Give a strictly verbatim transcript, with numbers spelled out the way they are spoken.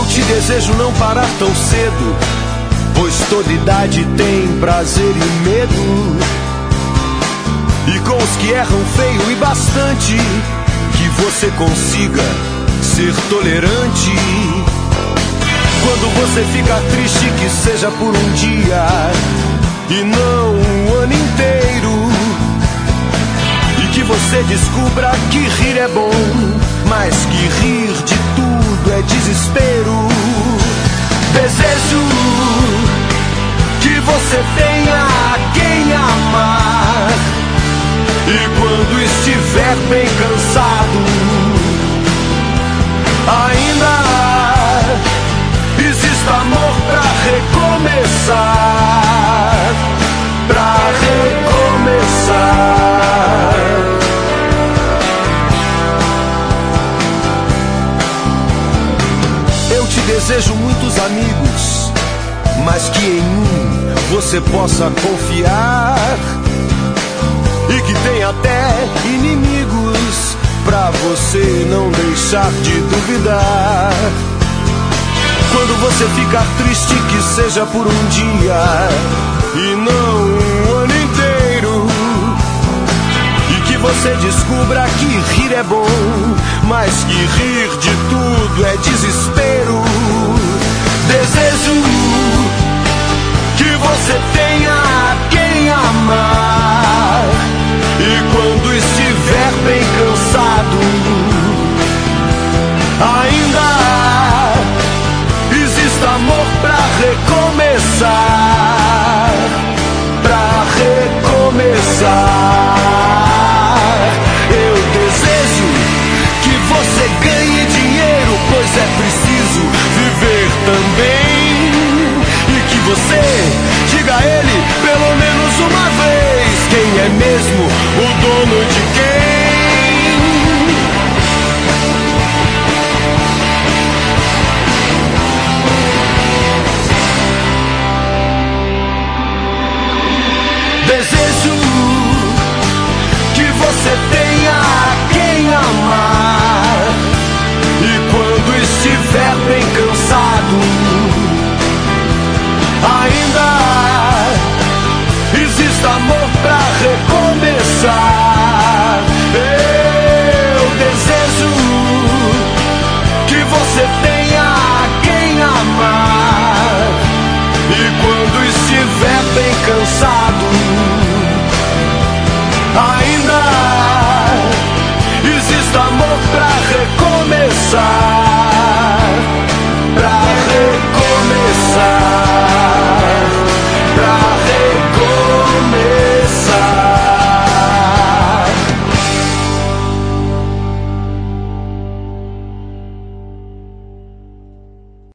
Eu te desejo não parar tão cedo, pois toda idade tem prazer e medo. E com os que erram feio e bastante, que você consiga ser tolerante. Quando você ficar triste, que seja por um dia e não um ano inteiro. E que você descubra que rir é bom, mas que rir de tudo é desespero. Desejo que você tenha quem amar, e quando estiver bem cansado, ainda existe amor pra recomeçar, pra recomeçar. Eu te desejo muitos amigos, mas que em um você possa confiar, e que tem até inimigos pra você não deixar de duvidar. Quando você ficar triste, que seja por um dia e não um ano inteiro. E que você descubra que rir é bom, mas que rir de tudo é desespero. Desejo que você tenha quem amar, e quando estiver bem cansado, ainda existe amor pra recomeçar, pra recomeçar. Eu desejo que você ganhe dinheiro, pois é preciso viver também. E que você diga a ele pelo menos uma vez quem é mesmo o dono de quem. Desejo que você tenha quem amar, e quando estiver bem cansado, ainda existe amor pra recomeçar. Eu desejo que você tenha quem amar, e quando estiver bem cansado,